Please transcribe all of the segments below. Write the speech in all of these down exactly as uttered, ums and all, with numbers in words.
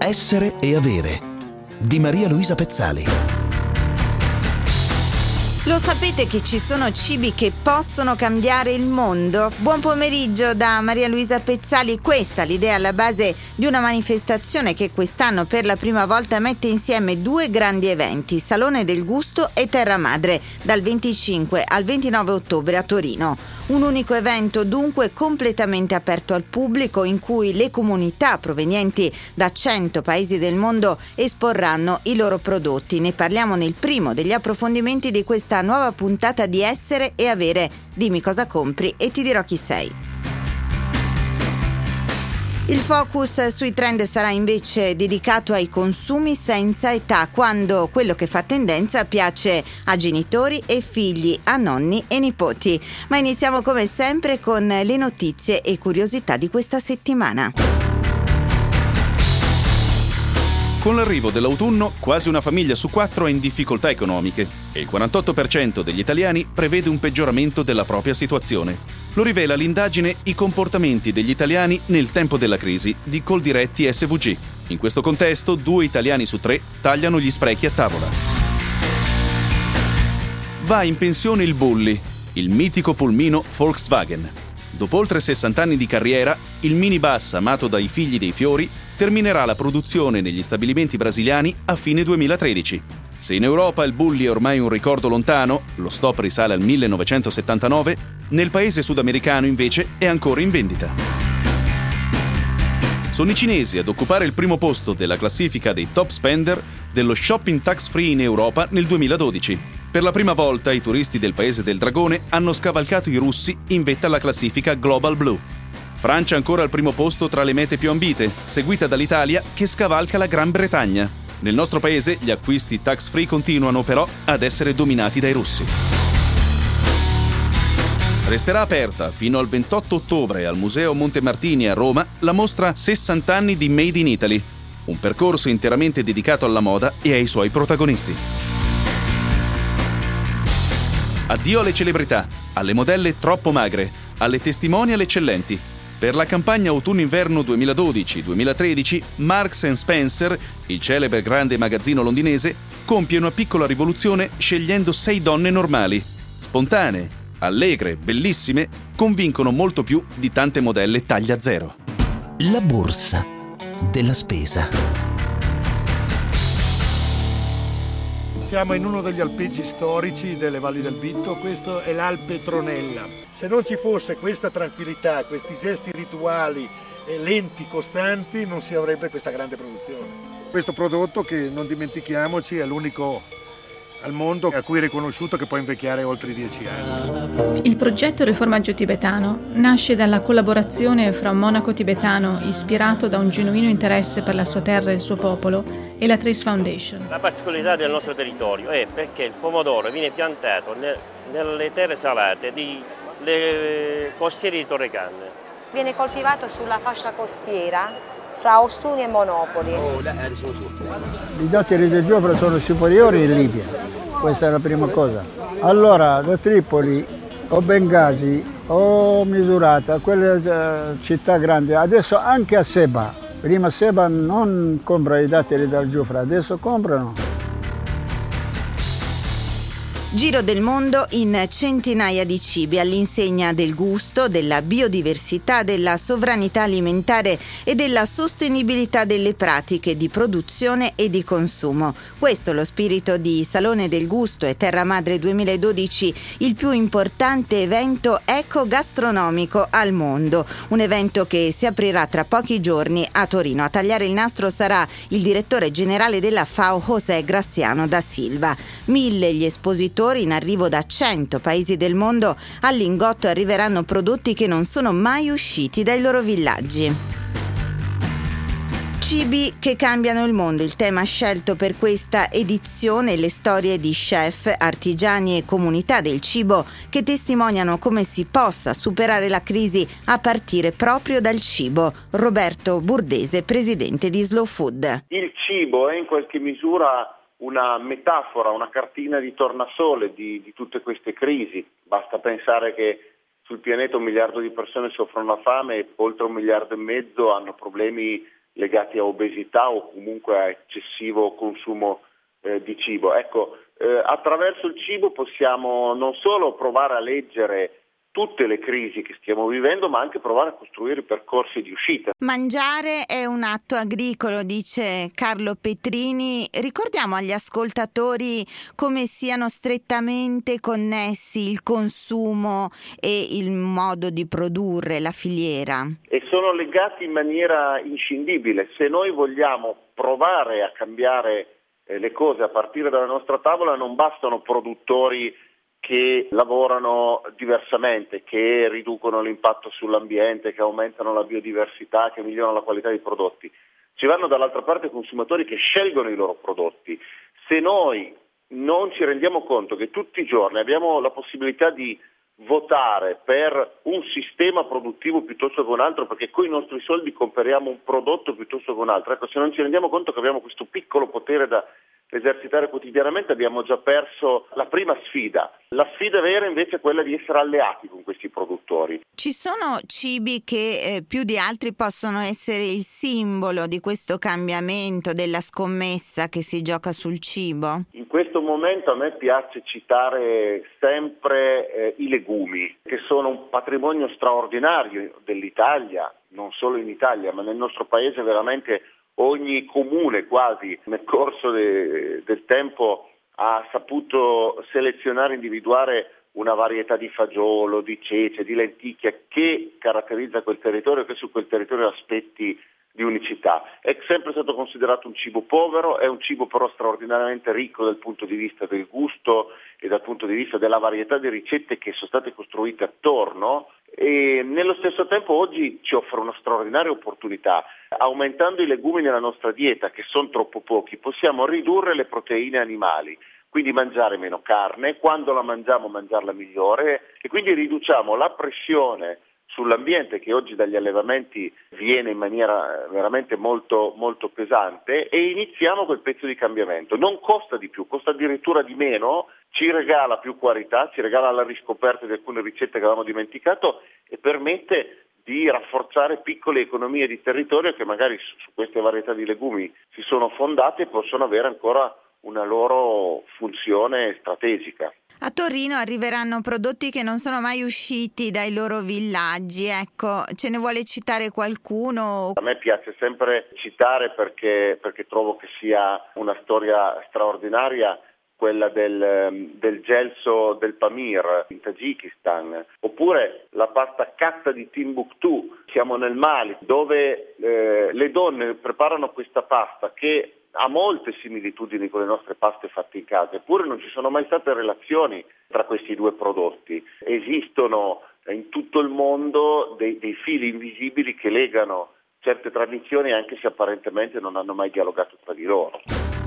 Essere e avere di Maria Luisa Pezzali. Lo sapete che ci sono cibi che possono cambiare il mondo? Buon pomeriggio da Maria Luisa Pezzali. Questa è l'idea alla base di una manifestazione che quest'anno per la prima volta mette insieme due grandi eventi, Salone del Gusto e Terra Madre, dal venticinque al ventinove ottobre a Torino. Un unico evento dunque completamente aperto al pubblico in cui le comunità provenienti da cento paesi del mondo esporranno i loro prodotti. Ne parliamo nel primo degli approfondimenti di questa nuova puntata di Essere e Avere. Dimmi cosa compri e ti dirò chi sei. Il focus sui trend sarà invece dedicato ai consumi senza età, quando quello che fa tendenza piace a genitori e figli, a nonni e nipoti. Ma iniziamo come sempre con le notizie e curiosità di questa settimana. Con l'arrivo dell'autunno, quasi una famiglia su quattro è in difficoltà economiche e il quarantotto per cento degli italiani prevede un peggioramento della propria situazione. Lo rivela l'indagine I comportamenti degli italiani nel tempo della crisi di Coldiretti S V G. In questo contesto, due italiani su tre tagliano gli sprechi a tavola. Va in pensione il Bulli, il mitico pulmino Volkswagen. Dopo oltre sessanta anni di carriera, il minibus amato dai figli dei fiori terminerà la produzione negli stabilimenti brasiliani a fine duemilatredici. Se in Europa il Bulli è ormai un ricordo lontano, lo stop risale al millenovecentosettantanove, nel paese sudamericano invece è ancora in vendita. Sono i cinesi ad occupare il primo posto della classifica dei top spender dello shopping tax free in Europa nel duemiladodici. Per la prima volta i turisti del paese del dragone hanno scavalcato i russi in vetta alla classifica Global Blue. Francia ancora al primo posto tra le mete più ambite, seguita dall'Italia che scavalca la Gran Bretagna. Nel nostro paese gli acquisti tax free continuano però ad essere dominati dai russi. Resterà aperta fino al ventotto ottobre al Museo Montemartini a Roma la mostra sessanta anni di Made in Italy, un percorso interamente dedicato alla moda e ai suoi protagonisti. Addio alle celebrità, alle modelle troppo magre, alle testimonial eccellenti. Per la campagna autunno-inverno duemiladodici duemilatredici, Marks and Spencer, il celebre grande magazzino londinese, compie una piccola rivoluzione scegliendo sei donne normali. Spontanee, allegre, bellissime, convincono molto più di tante modelle taglia zero. La borsa della spesa. Siamo in uno degli alpeggi storici delle valli del Vitto, questo è l'Alpe Tronella. Se non ci fosse questa tranquillità, questi gesti rituali e lenti, costanti, non si avrebbe questa grande produzione. Questo prodotto, che non dimentichiamoci, è l'unico al mondo a cui è riconosciuto che può invecchiare oltre i dieci anni. Il progetto del formaggio tibetano nasce dalla collaborazione fra un monaco tibetano ispirato da un genuino interesse per la sua terra e il suo popolo e la Trace Foundation. La particolarità del nostro territorio è perché il pomodoro viene piantato ne, nelle terre salate delle costiere di Torrecanne. Viene coltivato sulla fascia costiera fra Ostuni e Monopoli. I datteri del Giofra sono superiori in Libia, questa è la prima cosa. Allora, da Tripoli o Bengasi o Misurata, quelle uh, città grandi, adesso anche a Seba. Prima Seba non compra i datteri dal Giofra, adesso comprano. Giro del mondo in centinaia di cibi all'insegna del gusto, della biodiversità, della sovranità alimentare e della sostenibilità delle pratiche di produzione e di consumo. Questo è lo spirito di Salone del Gusto e Terra Madre duemiladodici, il più importante evento eco-gastronomico al mondo. Un evento che si aprirà tra pochi giorni a Torino. A tagliare il nastro sarà il direttore generale della F A O, José Graziano da Silva. Mille gli espositori in arrivo da cento paesi del mondo. Al Lingotto arriveranno prodotti che non sono mai usciti dai loro villaggi. Cibi che cambiano il mondo, il tema scelto per questa edizione, le storie di chef, artigiani e comunità del cibo che testimoniano come si possa superare la crisi a partire proprio dal cibo. Roberto Burdese, presidente di Slow Food. Il cibo è in qualche misura una metafora, una cartina di tornasole di, di tutte queste crisi. Basta pensare che sul pianeta un miliardo di persone soffrono la fame e oltre un miliardo e mezzo hanno problemi legati a obesità o comunque a eccessivo consumo eh, di cibo. Ecco, eh, attraverso il cibo possiamo non solo provare a leggere tutte le crisi che stiamo vivendo, ma anche provare a costruire percorsi di uscita. Mangiare è un atto agricolo, dice Carlo Petrini. Ricordiamo agli ascoltatori come siano strettamente connessi il consumo e il modo di produrre, la filiera. E sono legati in maniera inscindibile. Se noi vogliamo provare a cambiare eh, le cose a partire dalla nostra tavola, non bastano produttori che lavorano diversamente, che riducono l'impatto sull'ambiente, che aumentano la biodiversità, che migliorano la qualità dei prodotti. Ci vanno dall'altra parte consumatori che scelgono i loro prodotti. Se noi non ci rendiamo conto che tutti i giorni abbiamo la possibilità di votare per un sistema produttivo piuttosto che un altro, perché con i nostri soldi comperiamo un prodotto piuttosto che un altro, ecco, se non ci rendiamo conto che abbiamo questo piccolo potere da esercitare quotidianamente, abbiamo già perso la prima sfida. La sfida vera invece è quella di essere alleati con questi produttori. Ci sono cibi che eh, più di altri possono essere il simbolo di questo cambiamento, della scommessa che si gioca sul cibo? In questo momento a me piace citare sempre eh, i legumi, che sono un patrimonio straordinario dell'Italia, non solo in Italia, ma nel nostro paese veramente ogni comune quasi nel corso de, del tempo ha saputo selezionare, individuare una varietà di fagiolo, di cece, di lenticchia che caratterizza quel territorio e che su quel territorio ha aspetti di unicità. È sempre stato considerato un cibo povero, è un cibo però straordinariamente ricco dal punto di vista del gusto e dal punto di vista della varietà di ricette che sono state costruite attorno, e nello stesso tempo oggi ci offre una straordinaria opportunità. Aumentando i legumi nella nostra dieta, che sono troppo pochi, possiamo ridurre le proteine animali, quindi mangiare meno carne, quando la mangiamo mangiarla migliore, e quindi riduciamo la pressione sull'ambiente che oggi dagli allevamenti viene in maniera veramente molto, molto pesante, e iniziamo quel pezzo di cambiamento. Non costa di più, costa addirittura di meno, ci regala più qualità, ci regala la riscoperta di alcune ricette che avevamo dimenticato e permette di rafforzare piccole economie di territorio che magari su, su queste varietà di legumi si sono fondate e possono avere ancora una loro funzione strategica. A Torino arriveranno prodotti che non sono mai usciti dai loro villaggi, ecco, ce ne vuole citare qualcuno? A me piace sempre citare perché, perché trovo che sia una storia straordinaria quella del, del gelso del Pamir in Tagikistan, oppure la pasta katta di Timbuktu, siamo nel Mali, dove eh, le donne preparano questa pasta che ha molte similitudini con le nostre paste fatte in casa, eppure non ci sono mai state relazioni tra questi due prodotti. Esistono in tutto il mondo dei, dei fili invisibili che legano certe tradizioni, anche se apparentemente non hanno mai dialogato tra di loro.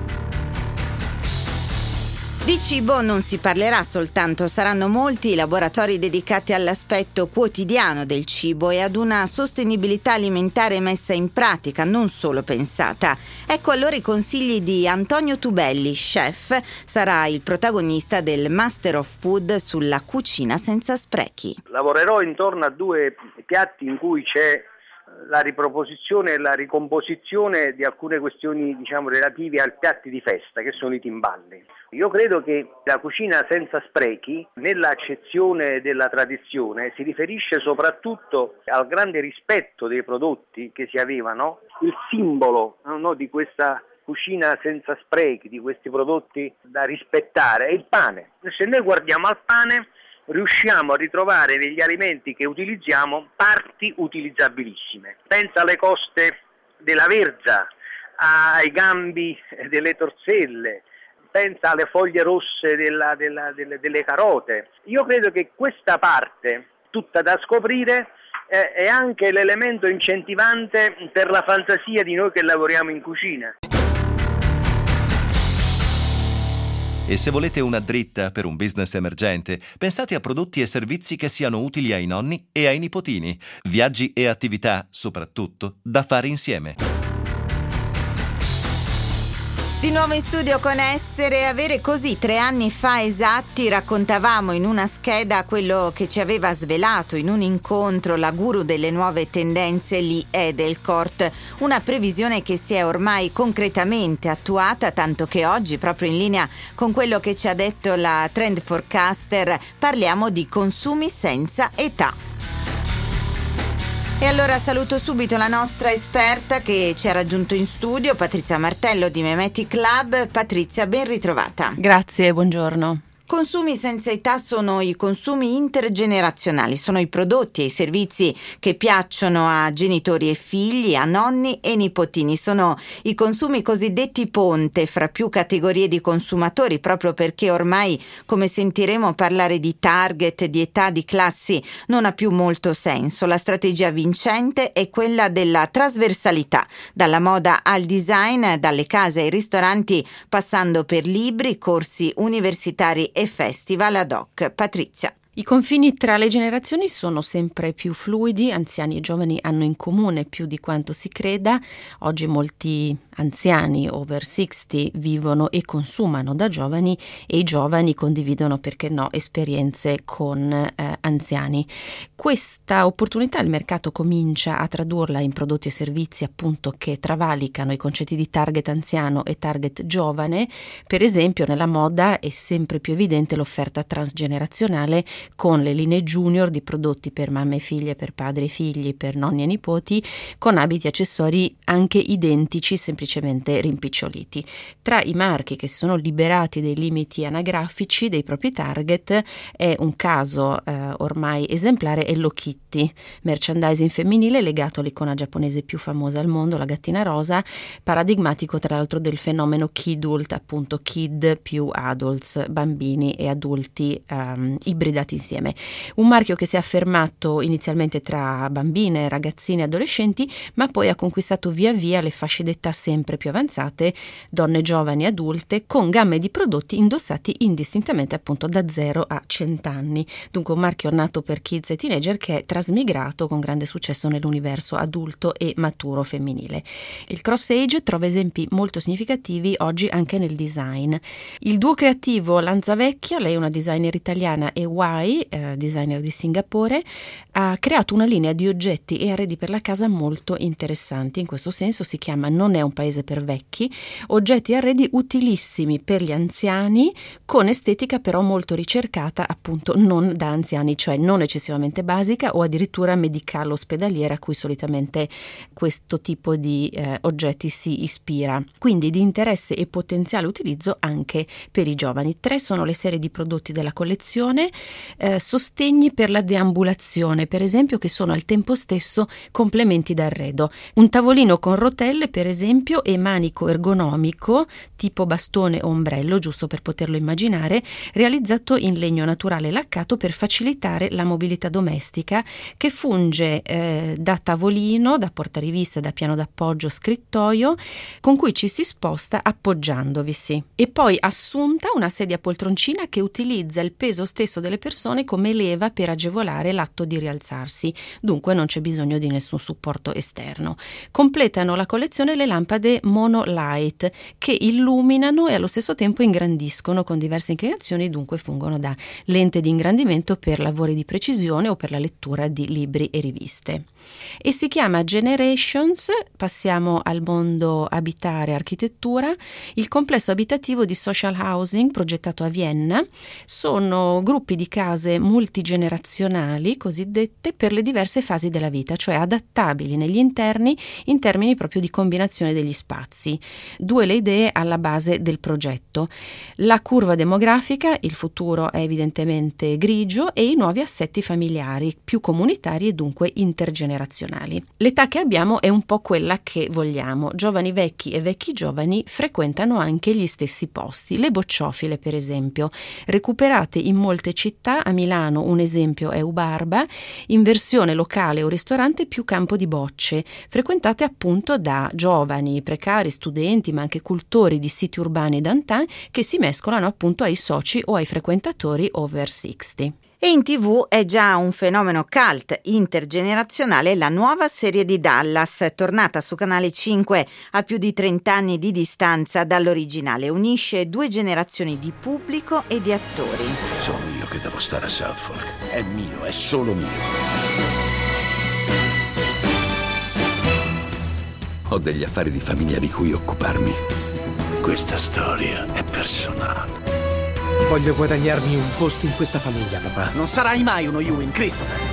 Di cibo non si parlerà soltanto, saranno molti i laboratori dedicati all'aspetto quotidiano del cibo e ad una sostenibilità alimentare messa in pratica, non solo pensata. Ecco allora i consigli di Antonio Tubelli, chef, sarà il protagonista del Master of Food sulla cucina senza sprechi. Lavorerò intorno a due piatti in cui c'è la riproposizione e la ricomposizione di alcune questioni, diciamo, relative ai piatti di festa, che sono i timballi. Io credo che la cucina senza sprechi, nella accezione della tradizione, si riferisce soprattutto al grande rispetto dei prodotti che si avevano. Il simbolo, no, di questa cucina senza sprechi, di questi prodotti da rispettare, è il pane. Se noi guardiamo al pane, riusciamo a ritrovare negli alimenti che utilizziamo parti utilizzabilissime. Pensa alle coste della verza, ai gambi delle torselle, pensa alle foglie rosse della, della, delle, delle carote. Io credo che questa parte, tutta da scoprire, eh, è anche l'elemento incentivante per la fantasia di noi che lavoriamo in cucina. E se volete una dritta per un business emergente, pensate a prodotti e servizi che siano utili ai nonni e ai nipotini. Viaggi e attività, soprattutto, da fare insieme. Di nuovo in studio con Essere e Avere. Così tre anni fa esatti raccontavamo in una scheda quello che ci aveva svelato in un incontro la guru delle nuove tendenze Lee Edelkort, una previsione che si è ormai concretamente attuata, tanto che oggi, proprio in linea con quello che ci ha detto la trend forecaster, parliamo di consumi senza età. E allora saluto subito la nostra esperta che ci ha raggiunto in studio, Patrizia Martello di Memetic Lab. Patrizia, ben ritrovata. Grazie, buongiorno. Consumi senza età sono i consumi intergenerazionali, sono i prodotti e i servizi che piacciono a genitori e figli, a nonni e nipotini. Sono i consumi cosiddetti ponte fra più categorie di consumatori, proprio perché ormai, come sentiremo, parlare di target, di età, di classi non ha più molto senso. La strategia vincente è quella della trasversalità, dalla moda al design, dalle case ai ristoranti, passando per libri, corsi universitari e festival ad hoc. Patrizia. I confini tra le generazioni sono sempre più fluidi, anziani e giovani hanno in comune più di quanto si creda. Oggi molti anziani over sessanta vivono e consumano da giovani e i giovani condividono, perché no, esperienze con eh, anziani. Questa opportunità il mercato comincia a tradurla in prodotti e servizi appunto che travalicano i concetti di target anziano e target giovane. Per esempio nella moda è sempre più evidente l'offerta transgenerazionale con le linee junior di prodotti per mamme e figlie, per padri e figli, per nonni e nipoti, con abiti e accessori anche identici, semplicemente rimpiccioliti. Tra i marchi che si sono liberati dei limiti anagrafici dei propri target è un caso eh, ormai esemplare Hello Kitty, merchandising femminile legato all'icona giapponese più famosa al mondo, la gattina rosa, paradigmatico tra l'altro del fenomeno kidult, appunto kid più adults, bambini e adulti um, ibridati insieme. Un marchio che si è affermato inizialmente tra bambine, ragazzine e adolescenti, ma poi ha conquistato via via le fasce d'età sempre più avanzate, donne giovani e adulte, con gamme di prodotti indossati indistintamente appunto da zero a cento anni. Dunque un marchio nato per kids e teenager che è trasmigrato con grande successo nell'universo adulto e maturo femminile. Il cross age trova esempi molto significativi oggi anche nel design. Il duo creativo Lanzavecchia, lei è una designer italiana, e Y, eh, designer di Singapore, ha creato una linea di oggetti e arredi per la casa molto interessanti. In questo senso si chiama Non è un paese per vecchi, oggetti e arredi utilissimi per gli anziani, con estetica però molto ricercata, appunto non da anziani, cioè non eccessivamente basica o addirittura medicale ospedaliera, a cui solitamente questo tipo di eh, oggetti si ispira. Quindi di interesse e potenziale utilizzo anche per i giovani. Tre sono le serie di prodotti della collezione. Eh, sostegni per la deambulazione, per esempio, che sono al tempo stesso complementi d'arredo. Un tavolino con rotelle, per esempio, e manico ergonomico tipo bastone o ombrello, giusto per poterlo immaginare, realizzato in legno naturale laccato per facilitare la mobilità domestica, che funge eh, da tavolino, da portariviste, da piano d'appoggio, scrittoio, con cui ci si sposta appoggiandovisi. E poi assunta una sedia poltroncina che utilizza il peso stesso delle persone come leva per agevolare l'atto di rialzarsi, dunque non c'è bisogno di nessun supporto esterno. Completano la collezione le lampade monolight che illuminano e allo stesso tempo ingrandiscono con diverse inclinazioni, dunque fungono da lente di ingrandimento per lavori di precisione o per la lettura di libri e riviste. E si chiama Generations. Passiamo al mondo abitare e architettura. Il complesso abitativo di social housing progettato a Vienna sono gruppi di case multigenerazionali cosiddette per le diverse fasi della vita, cioè adattabili negli interni in termini proprio di combinazione degli spazi. Due le idee alla base del progetto: la curva demografica, il futuro è evidentemente grigio, e i nuovi assetti familiari più comunitari e dunque intergenerazionali. L'età che abbiamo è un po' quella che vogliamo. Giovani vecchi e vecchi giovani frequentano anche gli stessi posti. Le bocciofile, per esempio, recuperate in molte città. A Milano un esempio è Ubarba, in versione locale o ristorante più campo di bocce, frequentate appunto da giovani, precari, studenti, ma anche cultori di siti urbani d'antan che si mescolano appunto ai soci o ai frequentatori over sessanta. E in tivù è già un fenomeno cult intergenerazionale la nuova serie di Dallas, tornata su Canale cinque a più di trenta anni di distanza dall'originale. Unisce due generazioni di pubblico e di attori. Sono io che devo stare a South Fork. È mio, è solo mio. Ho degli affari di famiglia di cui occuparmi. Questa storia è personale. Voglio guadagnarmi un posto in questa famiglia, papà. Non sarai mai uno Ewing, Christopher.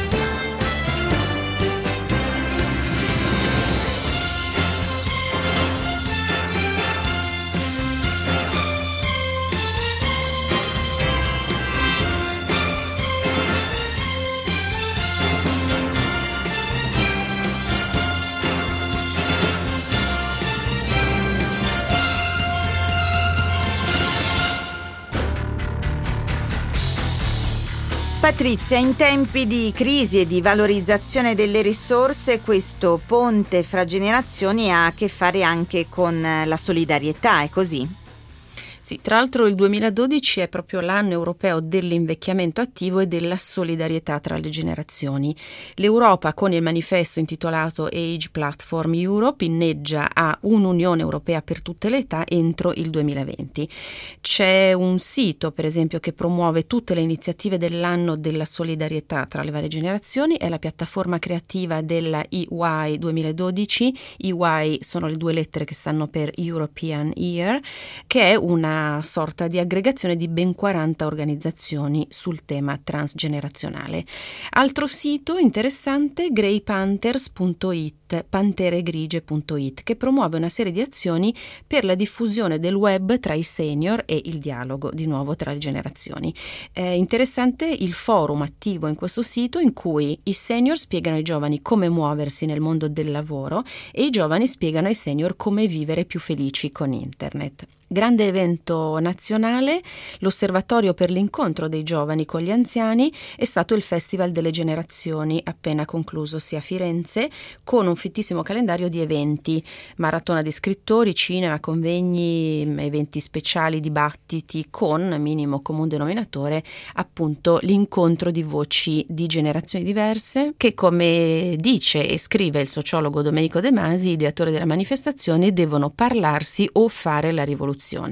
Patrizia, in tempi di crisi e di valorizzazione delle risorse, questo ponte fra generazioni ha a che fare anche con la solidarietà, è così? Sì, tra l'altro il duemiladodici è proprio l'anno europeo dell'invecchiamento attivo e della solidarietà tra le generazioni. L'Europa, con il manifesto intitolato Age Platform Europe, inneggia a un'Unione Europea per tutte le età entro il duemilaventi. C'è un sito, per esempio, che promuove tutte le iniziative dell'anno della solidarietà tra le varie generazioni, è la piattaforma creativa della E Y duemiladodici. E Y sono le due lettere che stanno per European Year, che è una sorta di aggregazione di ben quaranta organizzazioni sul tema transgenerazionale. Altro sito interessante, grey panthers punto it, panteregrigie punto it, che promuove una serie di azioni per la diffusione del web tra i senior e il dialogo di nuovo tra le generazioni. È interessante il forum attivo in questo sito in cui i senior spiegano ai giovani come muoversi nel mondo del lavoro e i giovani spiegano ai senior come vivere più felici con internet. Grande evento nazionale, l'Osservatorio per l'incontro dei giovani con gli anziani è stato il Festival delle Generazioni, appena conclusosi a Firenze, con un fittissimo calendario di eventi, maratona di scrittori, cinema, convegni, eventi speciali, dibattiti, con minimo comune denominatore appunto l'incontro di voci di generazioni diverse che, come dice e scrive il sociologo Domenico De Masi, ideatore della manifestazione, devono parlarsi o fare la rivoluzione.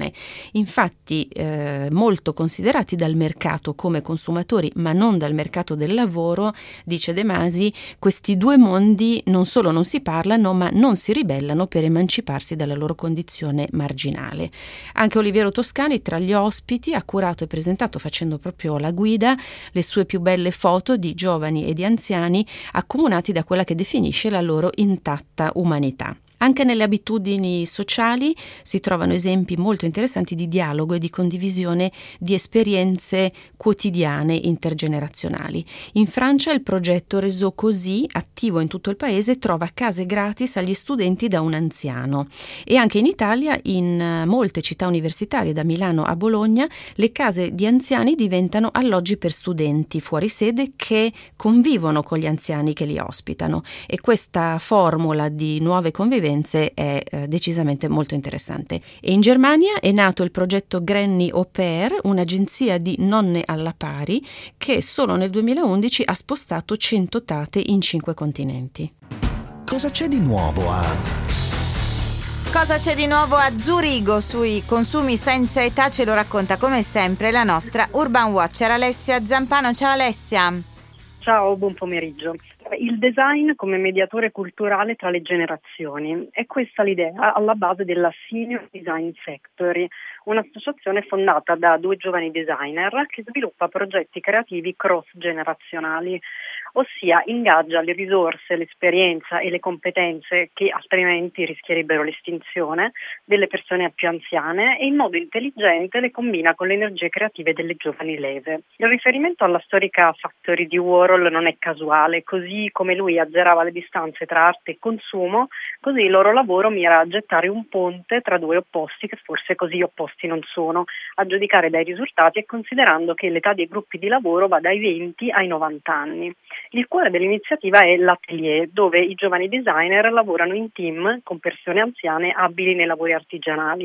Infatti eh, molto considerati dal mercato come consumatori ma non dal mercato del lavoro, dice De Masi, questi due mondi non solo non si parlano ma non si ribellano per emanciparsi dalla loro condizione marginale. Anche Oliviero Toscani tra gli ospiti ha curato e presentato, facendo proprio la guida, le sue più belle foto di giovani e di anziani accomunati da quella che definisce la loro intatta umanità. Anche nelle abitudini sociali si trovano esempi molto interessanti di dialogo e di condivisione di esperienze quotidiane intergenerazionali. In Francia il progetto Réseau Così, attivo in tutto il paese, trova case gratis agli studenti da un anziano. E anche in Italia, in molte città universitarie, da Milano a Bologna, le case di anziani diventano alloggi per studenti fuori sede che convivono con gli anziani che li ospitano. E questa formula di nuove convivenze è eh, decisamente molto interessante. E in Germania è nato il progetto Granny Au Pair, un'agenzia di nonne alla pari che solo nel duemilaundici ha spostato cento tate in cinque continenti. Cosa c'è di nuovo a... Cosa c'è di nuovo a Zurigo sui consumi senza età? Ce lo racconta come sempre la nostra Urban Watcher Alessia Zampano. Ciao Alessia. Ciao, buon pomeriggio. Il design come mediatore culturale tra le generazioni. È questa l'idea alla base della Senior Design Factory, un'associazione fondata da due giovani designer che sviluppa progetti creativi cross-generazionali, ossia ingaggia le risorse, l'esperienza e le competenze che altrimenti rischierebbero l'estinzione delle persone più anziane e in modo intelligente le combina con le energie creative delle giovani leve. Il riferimento alla storica Factory di Warhol non è casuale, così come lui azzerava le distanze tra arte e consumo, così il loro lavoro mira a gettare un ponte tra due opposti che forse così opposti non sono, a giudicare dai risultati e considerando che l'età dei gruppi di lavoro va dai venti ai novanta anni. Il cuore dell'iniziativa è l'atelier, dove i giovani designer lavorano in team con persone anziane abili nei lavori artigianali.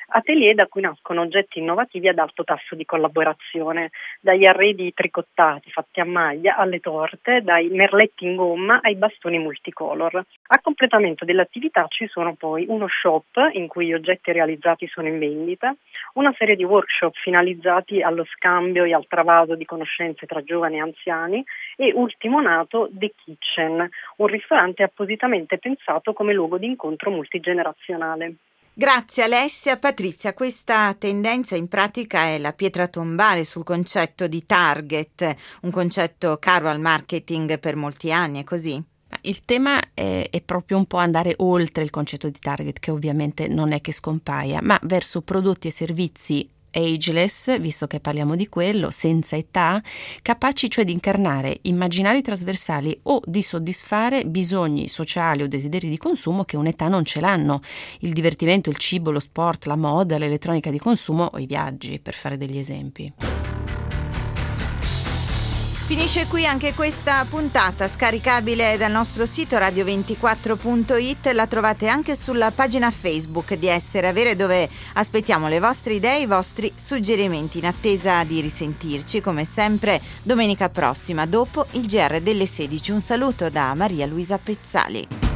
Atelier da cui nascono oggetti innovativi ad alto tasso di collaborazione, dagli arredi tricottati fatti a maglia alle torte, dai merletti in gomma ai bastoni multicolor. A completamento dell'attività ci sono poi uno shop in cui gli oggetti realizzati sono in vendita, una serie di workshop finalizzati allo scambio e al travaso di conoscenze tra giovani e anziani e ultimo nato The Kitchen, un ristorante appositamente pensato come luogo di incontro multigenerazionale. Grazie Alessia. Patrizia, questa tendenza in pratica è la pietra tombale sul concetto di target, un concetto caro al marketing per molti anni, è così? Il tema è, è proprio un po' andare oltre il concetto di target, che ovviamente non è che scompaia, ma verso prodotti e servizi ageless, visto che parliamo di quello, senza età, capaci cioè di incarnare immaginari trasversali o di soddisfare bisogni sociali o desideri di consumo che un'età non ce l'hanno. Il divertimento, il cibo, lo sport, la moda, l'elettronica di consumo o i viaggi, per fare degli esempi. Finisce qui anche questa puntata, scaricabile dal nostro sito radio ventiquattro punto it. La trovate anche sulla pagina Facebook di Essere Avere, dove aspettiamo le vostre idee, i vostri suggerimenti, in attesa di risentirci come sempre domenica prossima dopo il G R delle sedici. Un saluto da Maria Luisa Pezzali.